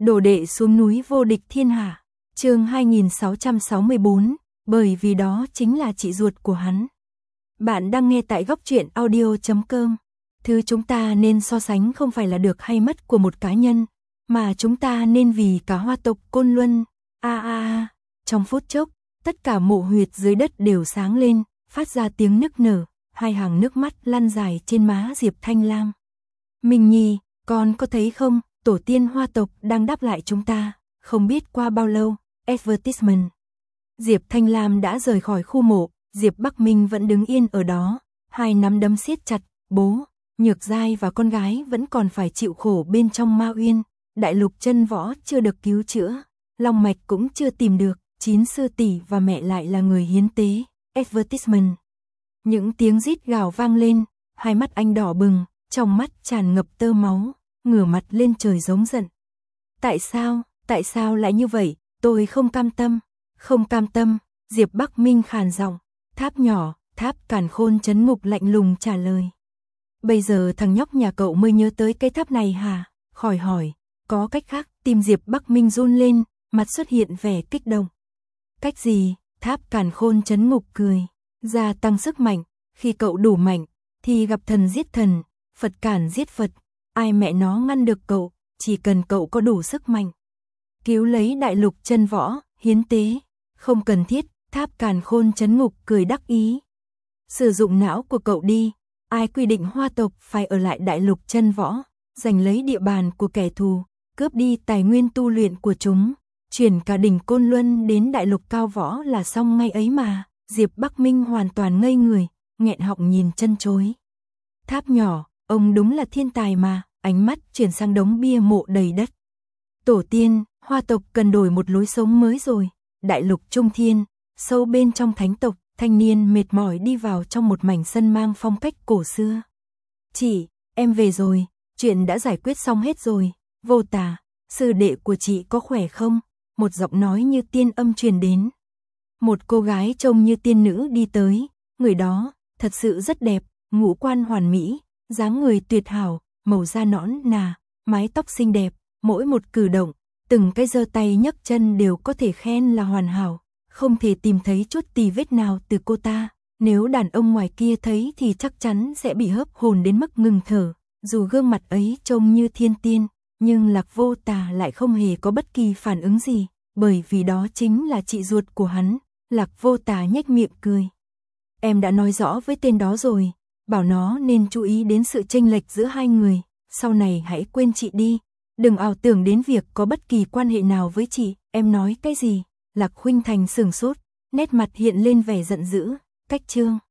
Đồ đệ xuống núi vô địch thiên hạ. Chương 2664, bởi vì đó chính là chị ruột của hắn. Bạn đang nghe tại goctruyện.audio.com. Thứ chúng ta nên so sánh không phải là được hay mất của một cá nhân, mà chúng ta nên vì cả hoa tộc Côn Luân. Trong phút chốc, tất cả mộ huyệt dưới đất đều sáng lên, phát ra tiếng nức nở, hai hàng nước mắt lăn dài trên má Diệp Thanh Lam. Minh Nhi, con có thấy không, tổ tiên hoa tộc đang đáp lại chúng ta, không biết qua bao lâu. Advertisement. Diệp Thanh Lam đã rời khỏi khu mộ, Diệp Bắc Minh vẫn đứng yên ở đó, hai nắm đấm siết chặt. Bố, Nhược Giai và con gái vẫn còn phải chịu khổ bên trong Ma Uyên, đại lục chân võ chưa được cứu chữa, long mạch cũng chưa tìm được, 9 sư tỷ và mẹ lại là người hiến tế. Advertisement. Những tiếng rít gào vang lên, hai mắt anh đỏ bừng, trong mắt tràn ngập tơ máu, ngửa mặt lên trời giống giận. Tại sao lại như vậy, tôi không cam tâm, Diệp Bắc Minh khàn giọng. Tháp nhỏ, Tháp Càn Khôn trấn ngục lạnh lùng trả lời. Bây giờ thằng nhóc nhà cậu mới nhớ tới cái tháp này hả? Khỏi hỏi, có cách khác, tim Diệp Bắc Minh run lên, mặt xuất hiện vẻ kích động. Cách gì? Tháp Càn Khôn trấn ngục cười. Gia tăng sức mạnh, khi cậu đủ mạnh, thì gặp thần giết thần, Phật cản giết Phật, ai mẹ nó ngăn được cậu, chỉ cần cậu có đủ sức mạnh. Cứu lấy đại lục chân võ, hiến tế, không cần thiết, Tháp Càn Khôn trấn ngục cười đắc ý. Sử dụng não của cậu đi, ai quy định hoa tộc phải ở lại đại lục chân võ, giành lấy địa bàn của kẻ thù, cướp đi tài nguyên tu luyện của chúng, chuyển cả đỉnh Côn Luân đến đại lục cao võ là xong ngay ấy mà. Diệp Bắc Minh hoàn toàn ngây người, nghẹn họng nhìn chân chối. Tháp nhỏ, ông đúng là thiên tài mà, ánh mắt chuyển sang đống bia mộ đầy đất. Tổ tiên, hoa tộc cần đổi một lối sống mới rồi. Đại lục Trung Thiên, sâu bên trong thánh tộc, thanh niên mệt mỏi đi vào trong một mảnh sân mang phong cách cổ xưa. Chị, em về rồi, chuyện đã giải quyết xong hết rồi. Vô Tà, sư đệ của chị có khỏe không? Một giọng nói như tiên âm truyền đến. Một cô gái trông như tiên nữ đi tới, người đó thật sự rất đẹp, ngũ quan hoàn mỹ, dáng người tuyệt hảo, màu da nõn nà, mái tóc xinh đẹp, mỗi một cử động, từng cái giơ tay nhấc chân đều có thể khen là hoàn hảo, không thể tìm thấy chút tì vết nào từ cô ta. Nếu đàn ông ngoài kia thấy thì chắc chắn sẽ bị hớp hồn đến mức ngừng thở. Dù gương mặt ấy trông như thiên tiên, nhưng Lạc Vô Tà lại không hề có bất kỳ phản ứng gì, bởi vì đó chính là chị ruột của hắn. Lạc Vô Tà nhếch miệng cười. Em đã nói rõ với tên đó rồi, bảo nó nên chú ý đến sự chênh lệch giữa hai người, sau này hãy quên chị đi, đừng ảo tưởng đến việc có bất kỳ quan hệ nào với chị. Em nói cái gì? Lạc Khuynh Thành sửng sốt, nét mặt hiện lên vẻ giận dữ. Cách chương